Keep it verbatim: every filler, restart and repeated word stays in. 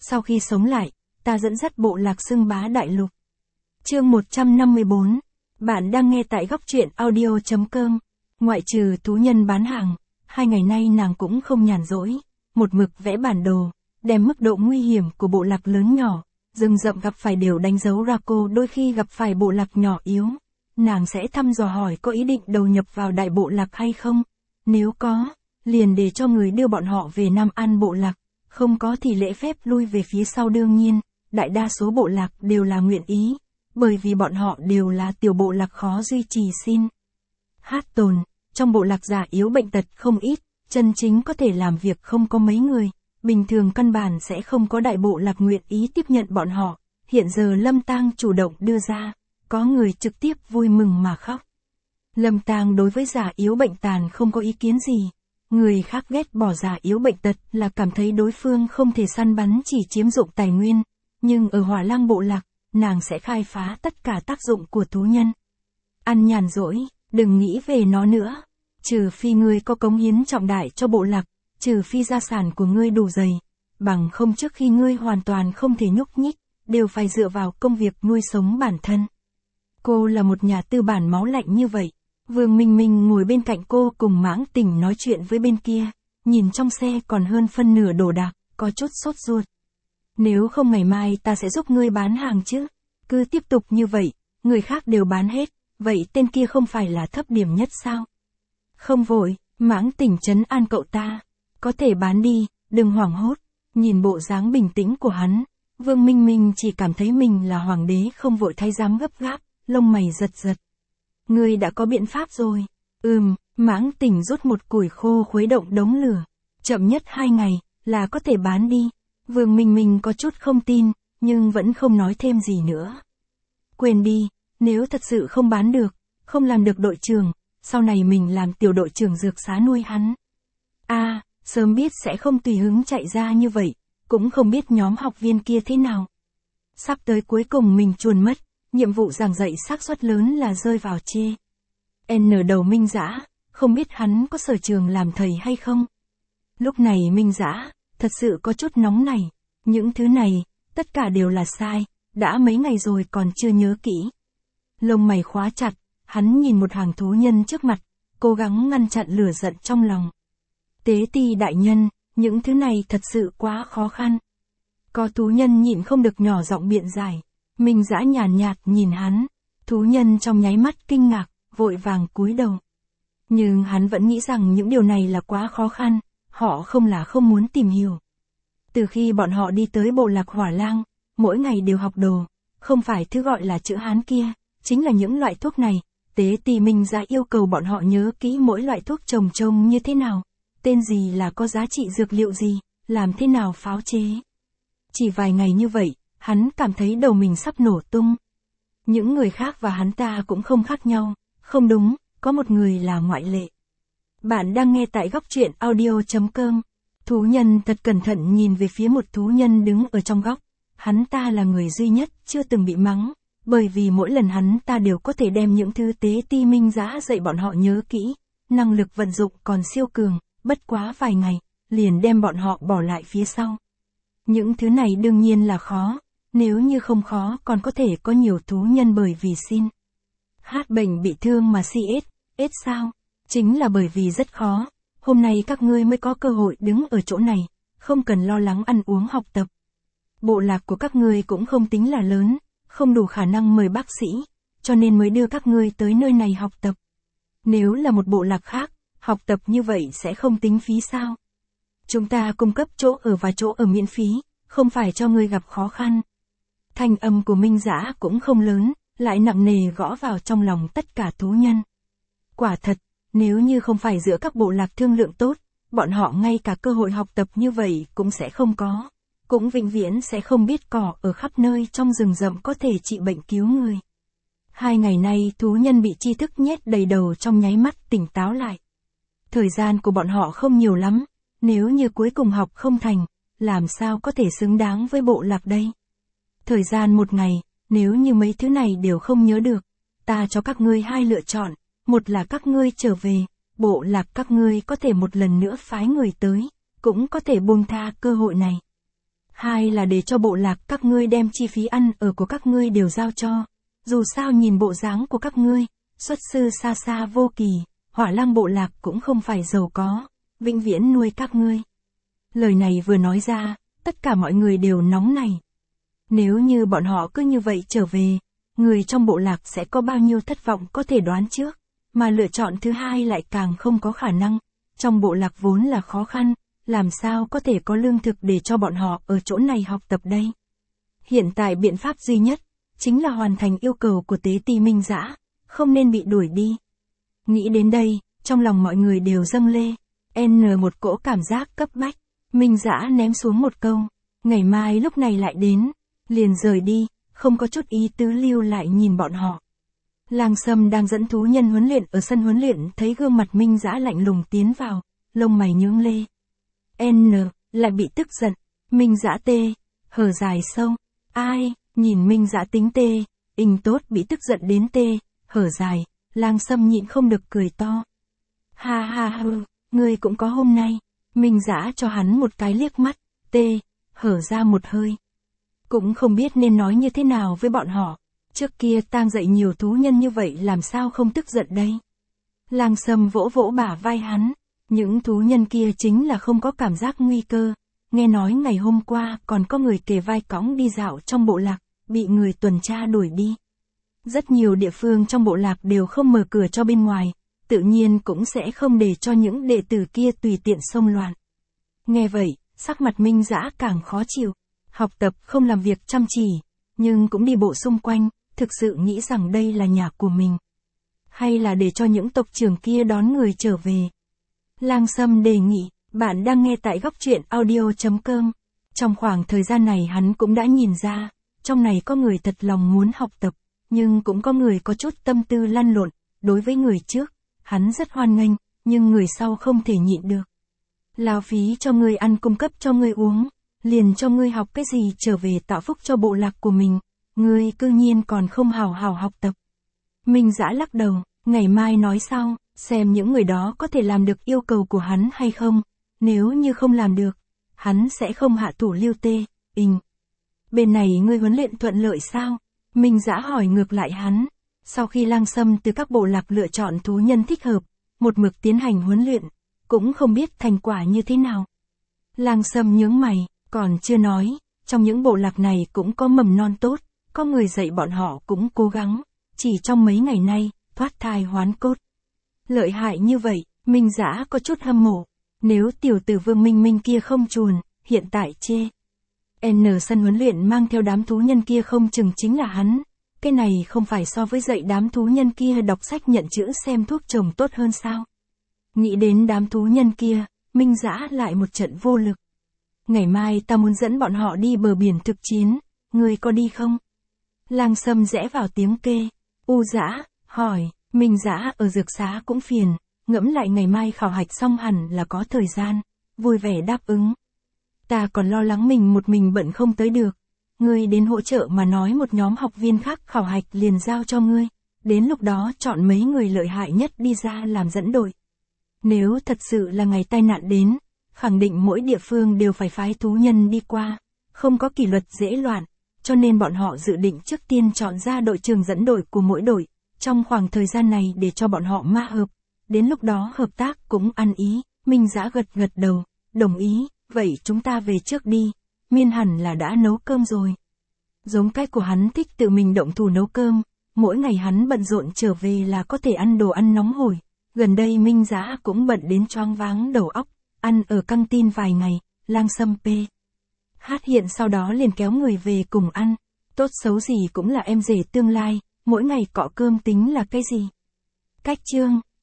Sau khi sống lại, ta dẫn dắt bộ lạc xưng bá đại lục. Chương một trăm năm mươi bốn. Bạn đang nghe tại góc truyện audio chấm com. Ngoại trừ thú nhân bán hàng, hai ngày nay nàng cũng không nhàn rỗi, một mực vẽ bản đồ, đem mức độ nguy hiểm của bộ lạc lớn nhỏ, rừng rậm gặp phải đều đánh dấu ra. Cô đôi khi gặp phải bộ lạc nhỏ yếu, nàng sẽ thăm dò hỏi có ý định đầu nhập vào đại bộ lạc hay không. Nếu có, liền để cho người đưa bọn họ về Nam An bộ lạc, không có thì lễ phép lui về phía sau. Đương nhiên, đại đa số bộ lạc đều là nguyện ý, bởi vì bọn họ đều là tiểu bộ lạc khó duy trì. Xin hát tồn, trong bộ lạc già yếu bệnh tật không ít, chân chính có thể làm việc không có mấy người, bình thường căn bản sẽ không có đại bộ lạc nguyện ý tiếp nhận bọn họ. Hiện giờ Lâm Tang chủ động đưa ra, có người trực tiếp vui mừng mà khóc. Lâm Tang đối với già yếu bệnh tàn không có ý kiến gì, người khác ghét bỏ già yếu bệnh tật là cảm thấy đối phương không thể săn bắn, chỉ chiếm dụng tài nguyên, nhưng ở Hỏa Lang bộ lạc, nàng sẽ khai phá tất cả tác dụng của thú nhân. Ăn nhàn rỗi, đừng nghĩ về nó nữa, trừ phi ngươi có cống hiến trọng đại cho bộ lạc, trừ phi gia sản của ngươi đủ dày, bằng không trước khi ngươi hoàn toàn không thể nhúc nhích, đều phải dựa vào công việc nuôi sống bản thân. Cô là một nhà tư bản máu lạnh như vậy. Vương Minh Minh ngồi bên cạnh cô cùng Mãng Tỉnh nói chuyện với bên kia, nhìn trong xe còn hơn phân nửa đồ đạc, có chút sốt ruột. Nếu không ngày mai ta sẽ giúp ngươi bán hàng chứ, cứ tiếp tục như vậy, người khác đều bán hết, vậy tên kia không phải là thấp điểm nhất sao? Không vội, Mãng Tỉnh trấn an cậu ta, có thể bán đi, đừng hoảng hốt. Nhìn bộ dáng bình tĩnh của hắn, Vương Minh Minh chỉ cảm thấy mình là hoàng đế không vội thái giám gấp gáp, lông mày giật giật. Ngươi đã có biện pháp rồi. Ừm, Mãng Tỉnh rút một củi khô khuấy động đống lửa. Chậm nhất hai ngày, là có thể bán đi. Vương Minh Minh có chút không tin, nhưng vẫn không nói thêm gì nữa. Quên đi, nếu thật sự không bán được, không làm được đội trưởng, sau này mình làm tiểu đội trưởng dược xá nuôi hắn. A, à, sớm biết sẽ không tùy hứng chạy ra như vậy, cũng không biết nhóm học viên kia thế nào. Sắp tới cuối cùng mình chuồn mất. Nhiệm vụ giảng dạy xác suất lớn là rơi vào chê. N đầu Minh Dã, không biết hắn có sở trường làm thầy hay không? Lúc này Minh Dã, thật sự có chút nóng này. Những thứ này, tất cả đều là sai, đã mấy ngày rồi còn chưa nhớ kỹ. Lông mày khóa chặt, hắn nhìn một hàng thú nhân trước mặt, cố gắng ngăn chặn lửa giận trong lòng. Tế Ti đại nhân, những thứ này thật sự quá khó khăn. Có thú nhân nhịn không được nhỏ giọng biện giải. Minh Dã nhàn nhạt nhìn hắn, thú nhân trong nháy mắt kinh ngạc, vội vàng cúi đầu. Nhưng hắn vẫn nghĩ rằng những điều này là quá khó khăn, họ không là không muốn tìm hiểu. Từ khi bọn họ đi tới bộ lạc Hỏa Lang, mỗi ngày đều học đồ, không phải thứ gọi là chữ Hán kia, chính là những loại thuốc này. Tế Ti Minh Dã yêu cầu bọn họ nhớ kỹ mỗi loại thuốc trồng trông như thế nào, tên gì là có giá trị dược liệu gì, làm thế nào pháo chế. Chỉ vài ngày như vậy, hắn cảm thấy đầu mình sắp nổ tung. Những người khác và hắn ta cũng không khác nhau, không đúng, có một người là ngoại lệ. Bạn đang nghe tại góc truyện audio chấm com. Thú nhân thật cẩn thận nhìn về phía một thú nhân đứng ở trong góc. Hắn ta là người duy nhất chưa từng bị mắng, bởi vì mỗi lần hắn ta đều có thể đem những thứ Tế Ti Minh Dã dạy bọn họ nhớ kỹ. Năng lực vận dụng còn siêu cường, bất quá vài ngày, liền đem bọn họ bỏ lại phía sau. Những thứ này đương nhiên là khó. Nếu như không khó còn có thể có nhiều thú nhân bởi vì xin hát bệnh bị thương mà si ết, ết sao? Chính là bởi vì rất khó, hôm nay các ngươi mới có cơ hội đứng ở chỗ này, không cần lo lắng ăn uống học tập. Bộ lạc của các ngươi cũng không tính là lớn, không đủ khả năng mời bác sĩ, cho nên mới đưa các ngươi tới nơi này học tập. Nếu là một bộ lạc khác, học tập như vậy sẽ không tính phí sao? Chúng ta cung cấp chỗ ở và chỗ ở miễn phí, không phải cho ngươi gặp khó khăn. Thanh âm của Minh Dã cũng không lớn, lại nặng nề gõ vào trong lòng tất cả thú nhân. Quả thật, nếu như không phải giữa các bộ lạc thương lượng tốt, bọn họ ngay cả cơ hội học tập như vậy cũng sẽ không có. Cũng vĩnh viễn sẽ không biết cỏ ở khắp nơi trong rừng rậm có thể trị bệnh cứu người. Hai ngày nay thú nhân bị tri thức nhét đầy đầu trong nháy mắt tỉnh táo lại. Thời gian của bọn họ không nhiều lắm, nếu như cuối cùng học không thành, làm sao có thể xứng đáng với bộ lạc đây? Thời gian một ngày, nếu như mấy thứ này đều không nhớ được, ta cho các ngươi hai lựa chọn, một là các ngươi trở về, bộ lạc các ngươi có thể một lần nữa phái người tới, cũng có thể buông tha cơ hội này. Hai là để cho bộ lạc các ngươi đem chi phí ăn ở của các ngươi đều giao cho. Dù sao nhìn bộ dáng của các ngươi, xuất sư xa xa vô kỳ, Hỏa Lăng bộ lạc cũng không phải giàu có, vĩnh viễn nuôi các ngươi. Lời này vừa nói ra, tất cả mọi người đều nóng nảy. Nếu như bọn họ cứ như vậy trở về, người trong bộ lạc sẽ có bao nhiêu thất vọng có thể đoán trước, mà lựa chọn thứ hai lại càng không có khả năng. Trong bộ lạc vốn là khó khăn, làm sao có thể có lương thực để cho bọn họ ở chỗ này học tập đây. Hiện tại biện pháp duy nhất, chính là hoàn thành yêu cầu của tế ti Minh Dã, không nên bị đuổi đi. Nghĩ đến đây, trong lòng mọi người đều dâng lê, N một cỗ cảm giác cấp bách, Minh Dã ném xuống một câu, ngày mai lúc này lại đến, liền rời đi, không có chút ý tứ lưu lại nhìn bọn họ. Lang Sâm đang dẫn thú nhân huấn luyện ở sân huấn luyện thấy gương mặt Minh Dã lạnh lùng tiến vào, lông mày nhướng lê. N, lại bị tức giận, Minh Dã tê, hở dài sâu, ai, nhìn Minh Dã tính tê, inh tốt bị tức giận đến tê, hở dài, Lang Sâm nhịn không được cười to. Ha ha ha, ngươi cũng có hôm nay, Minh Dã cho hắn một cái liếc mắt, tê, hở ra một hơi. Cũng không biết nên nói như thế nào với bọn họ, trước kia tang dạy nhiều thú nhân như vậy làm sao không tức giận đây. Lang Sâm vỗ vỗ bả vai hắn, những thú nhân kia chính là không có cảm giác nguy cơ, nghe nói ngày hôm qua còn có người kề vai cõng đi dạo trong bộ lạc, bị người tuần tra đuổi đi. Rất nhiều địa phương trong bộ lạc đều không mở cửa cho bên ngoài, tự nhiên cũng sẽ không để cho những đệ tử kia tùy tiện xông loạn. Nghe vậy, sắc mặt Minh Dã càng khó chịu, học tập không làm việc chăm chỉ, nhưng cũng đi bộ xung quanh, thực sự nghĩ rằng đây là nhà của mình. Hay là để cho những tộc trưởng kia đón người trở về. Lang Sâm đề nghị, bạn đang nghe tại góc truyện audio chấm com. Trong khoảng thời gian này hắn cũng đã nhìn ra, trong này có người thật lòng muốn học tập, nhưng cũng có người có chút tâm tư lăn lộn, đối với người trước, hắn rất hoan nghênh, nhưng người sau không thể nhịn được. Lao phí cho ngươi ăn cung cấp cho ngươi uống, liền cho ngươi học cái gì trở về tạo phúc cho bộ lạc của mình, ngươi cư nhiên còn không hào hào học tập. Minh Dã lắc đầu, ngày mai nói sau, xem những người đó có thể làm được yêu cầu của hắn hay không, nếu như không làm được, hắn sẽ không hạ thủ lưu tê, ình. Bên này ngươi huấn luyện thuận lợi sao? Minh Dã hỏi ngược lại hắn, sau khi Lang Sâm từ các bộ lạc lựa chọn thú nhân thích hợp, một mực tiến hành huấn luyện, cũng không biết thành quả như thế nào. Lang Sâm nhướng mày, còn chưa nói, trong những bộ lạc này cũng có mầm non tốt, có người dạy bọn họ cũng cố gắng, chỉ trong mấy ngày nay, thoát thai hoán cốt. Lợi hại như vậy, Minh Dã có chút hâm mộ, nếu tiểu tử Vương Minh Minh kia không chuồn, hiện tại chê. N sân huấn luyện mang theo đám thú nhân kia không chừng chính là hắn, cái này không phải so với dạy đám thú nhân kia đọc sách nhận chữ xem thuốc trồng tốt hơn sao? Nghĩ đến đám thú nhân kia, Minh Dã lại một trận vô lực. Ngày mai ta muốn dẫn bọn họ đi bờ biển thực chiến, ngươi có đi không? Lang Sâm rẽ vào tiếng kê, U Dã, hỏi, Minh Dã ở dược xá cũng phiền, ngẫm lại ngày mai khảo hạch xong hẳn là có thời gian, vui vẻ đáp ứng. Ta còn lo lắng mình một mình bận không tới được, ngươi đến hỗ trợ mà nói một nhóm học viên khác khảo hạch liền giao cho ngươi, đến lúc đó chọn mấy người lợi hại nhất đi ra làm dẫn đội. Nếu thật sự là ngày tai nạn đến, khẳng định mỗi địa phương đều phải phái thú nhân đi qua, không có kỷ luật dễ loạn, cho nên bọn họ dự định trước tiên chọn ra đội trưởng dẫn đội của mỗi đội, trong khoảng thời gian này để cho bọn họ ma hợp, đến lúc đó hợp tác cũng ăn ý. Minh Dã gật gật đầu, đồng ý, vậy chúng ta về trước đi, Miên hẳn là đã nấu cơm rồi. Giống cách của hắn thích tự mình động thủ nấu cơm, mỗi ngày hắn bận rộn trở về là có thể ăn đồ ăn nóng hổi, gần đây Minh Dã cũng bận đến choáng váng đầu óc, ăn ở căng tin vài ngày, Lang Sâm p. Hát hiện sau đó liền kéo người về cùng ăn, tốt xấu gì cũng là em rể tương lai, mỗi ngày cọ cơm tính là cái gì. Cách chương